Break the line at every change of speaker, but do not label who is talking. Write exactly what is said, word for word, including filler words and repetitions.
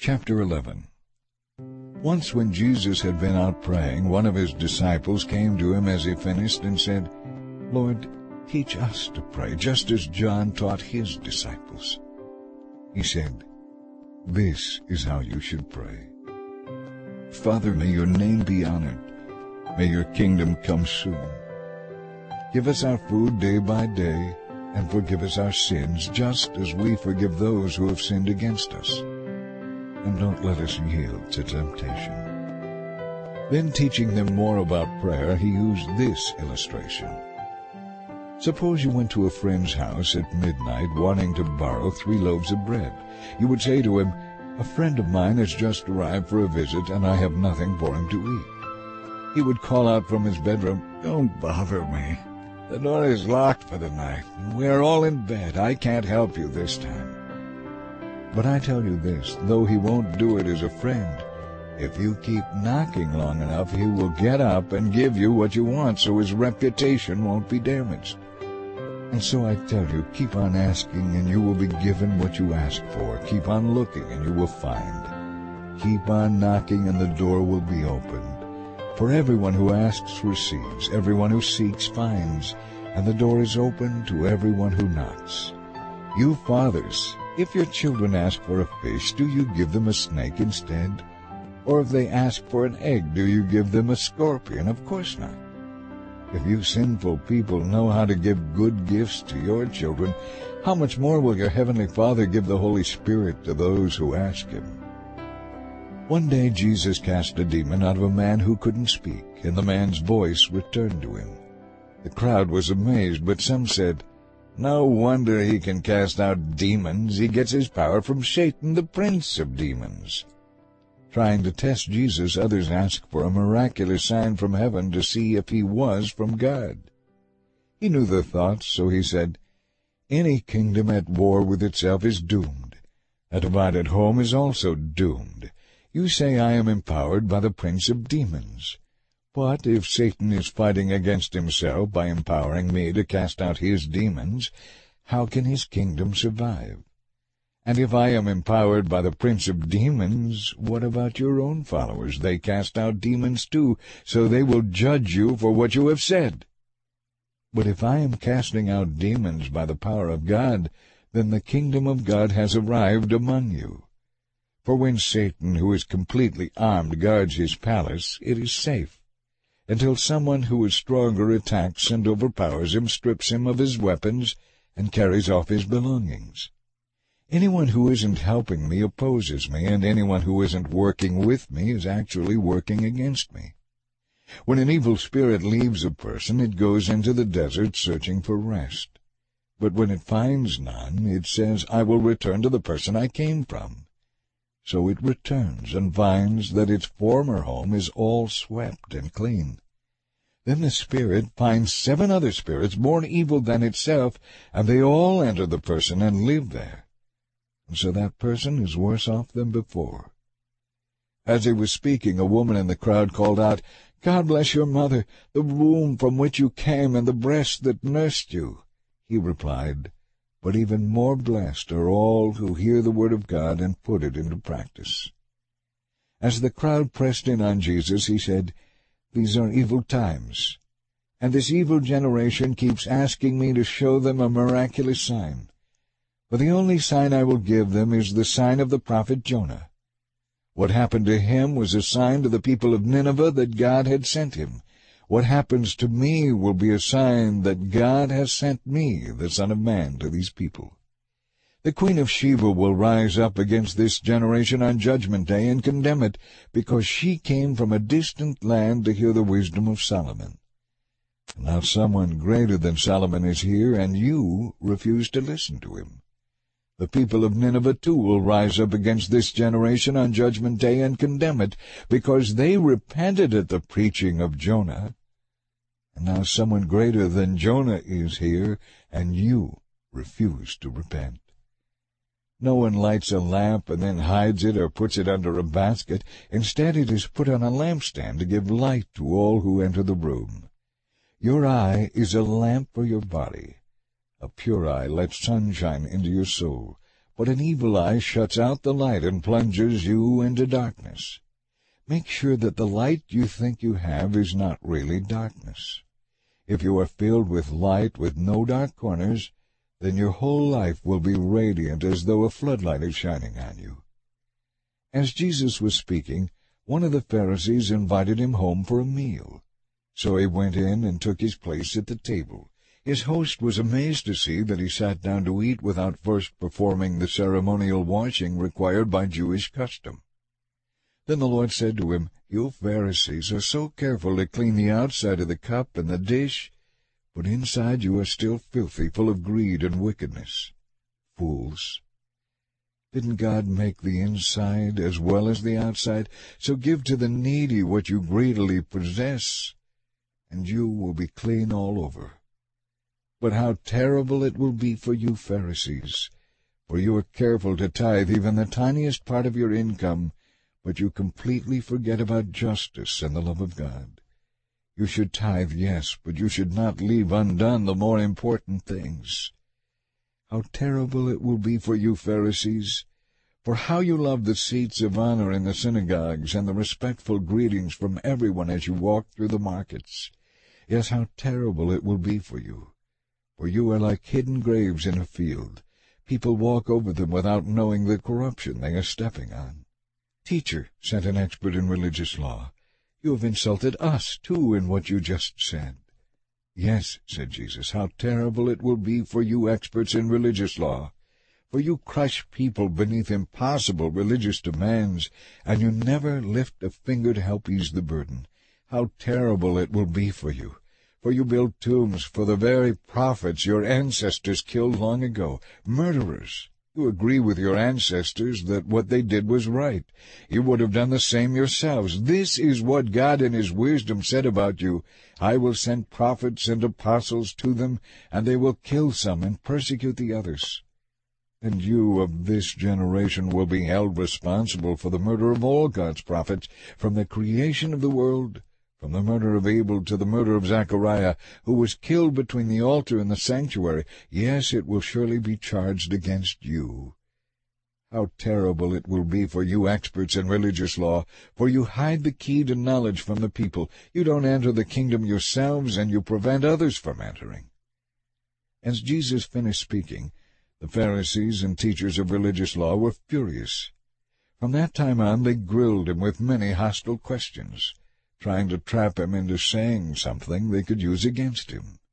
Chapter eleven. Once when Jesus had been out praying, one of his disciples came to him as he finished and said, "Lord, teach us to pray, just as John taught his disciples." He said, "This is how you should pray. Father, may your name be honored. May your kingdom come soon. Give us our food day by day, and forgive us our sins, just as we forgive those who have sinned against us. And don't let us yield to temptation." Then, teaching them more about prayer, he used this illustration. Suppose you went to a friend's house at midnight wanting to borrow three loaves of bread. You would say to him, "A friend of mine has just arrived for a visit, and I have nothing for him to eat." He would call out from his bedroom, "Don't bother me. The door is locked for the night, and we are all in bed. I can't help you this time." But I tell you this, though he won't do it as a friend, if you keep knocking long enough, he will get up and give you what you want, so his reputation won't be damaged. And so I tell you, keep on asking, and you will be given what you ask for. Keep on looking, and you will find. Keep on knocking, and the door will be opened. For everyone who asks receives, everyone who seeks finds, and the door is open to everyone who knocks. You fathers, if your children ask for a fish, do you give them a snake instead? Or if they ask for an egg, do you give them a scorpion? Of course not. If you sinful people know how to give good gifts to your children, how much more will your heavenly Father give the Holy Spirit to those who ask him? One day Jesus cast a demon out of a man who couldn't speak, and the man's voice returned to him. The crowd was amazed, but some said, "No wonder he can cast out demons. He gets his power from Satan, the prince of demons." Trying to test Jesus, others asked for a miraculous sign from heaven to see if he was from God. He knew their thoughts, so he said, "Any kingdom at war with itself is doomed. A divided home is also doomed. You say I am empowered by the prince of demons. But if Satan is fighting against himself by empowering me to cast out his demons, how can his kingdom survive? And if I am empowered by the prince of demons, what about your own followers? They cast out demons too, so they will judge you for what you have said. But if I am casting out demons by the power of God, then the kingdom of God has arrived among you. For when Satan, who is completely armed, guards his palace, it is safe, until someone who is stronger attacks and overpowers him, strips him of his weapons, and carries off his belongings. Anyone who isn't helping me opposes me, and anyone who isn't working with me is actually working against me. When an evil spirit leaves a person, it goes into the desert searching for rest. But when it finds none, it says, 'I will return to the person I came from.' So it returns and finds that its former home is all swept and clean. Then the spirit finds seven other spirits more evil than itself, and they all enter the person and live there. And so that person is worse off than before." As he was speaking, a woman in the crowd called out, "God bless your mother, the womb from which you came, and the breast that nursed you." He replied, "But even more blessed are all who hear the word of God and put it into practice." As the crowd pressed in on Jesus, he said, "These are evil times, and this evil generation keeps asking me to show them a miraculous sign. But the only sign I will give them is the sign of the prophet Jonah. What happened to him was a sign to the people of Nineveh that God had sent him. What happens to me will be a sign that God has sent me, the Son of Man, to these people. The Queen of Sheba will rise up against this generation on Judgment Day and condemn it, because she came from a distant land to hear the wisdom of Solomon. Now someone greater than Solomon is here, and you refuse to listen to him. The people of Nineveh too will rise up against this generation on Judgment Day and condemn it, because they repented at the preaching of Jonah. And now someone greater than Jonah is here, and you refuse to repent. No one lights a lamp and then hides it or puts it under a basket. Instead, it is put on a lampstand to give light to all who enter the room. Your eye is a lamp for your body. A pure eye lets sunshine into your soul, but an evil eye shuts out the light and plunges you into darkness. Make sure that the light you think you have is not really darkness. If you are filled with light with no dark corners, then your whole life will be radiant as though a floodlight is shining on you. As Jesus was speaking, one of the Pharisees invited him home for a meal. So he went in and took his place at the table. His host was amazed to see that he sat down to eat without first performing the ceremonial washing required by Jewish custom. Then the Lord said to him, "You Pharisees are so careful to clean the outside of the cup and the dish, but inside you are still filthy, full of greed and wickedness. Fools! Didn't God make the inside as well as the outside? So give to the needy what you greedily possess, and you will be clean all over. But how terrible it will be for you Pharisees, for you are careful to tithe even the tiniest part of your income, but you completely forget about justice and the love of God. You should tithe, yes, but you should not leave undone the more important things. How terrible it will be for you Pharisees! For how you love the seats of honor in the synagogues and the respectful greetings from everyone as you walk through the markets. Yes, how terrible it will be for you! For you are like hidden graves in a field. People walk over them without knowing the corruption they are stepping on. Teacher, said an expert in religious law, you have insulted us, too, in what you just said. Yes, said Jesus, how terrible it will be for you experts in religious law. For you crush people beneath impossible religious demands, and you never lift a finger to help ease the burden. How terrible it will be for you. For you build tombs for the very prophets your ancestors killed long ago, murderers. You agree with your ancestors that what they did was right. You would have done the same yourselves. This is what God in his wisdom said about you. I will send prophets and apostles to them, and they will kill some and persecute the others. And you of this generation will be held responsible for the murder of all God's prophets, from the creation of the world, from the murder of Abel to the murder of Zechariah, who was killed between the altar and the sanctuary. Yes, it will surely be charged against you. How terrible it will be for you experts in religious law, for you hide the key to knowledge from the people. You don't enter the kingdom yourselves, and you prevent others from entering. As Jesus finished speaking, the Pharisees and teachers of religious law were furious. From that time on they grilled him with many hostile questions, trying to trap him into saying something they could use against him.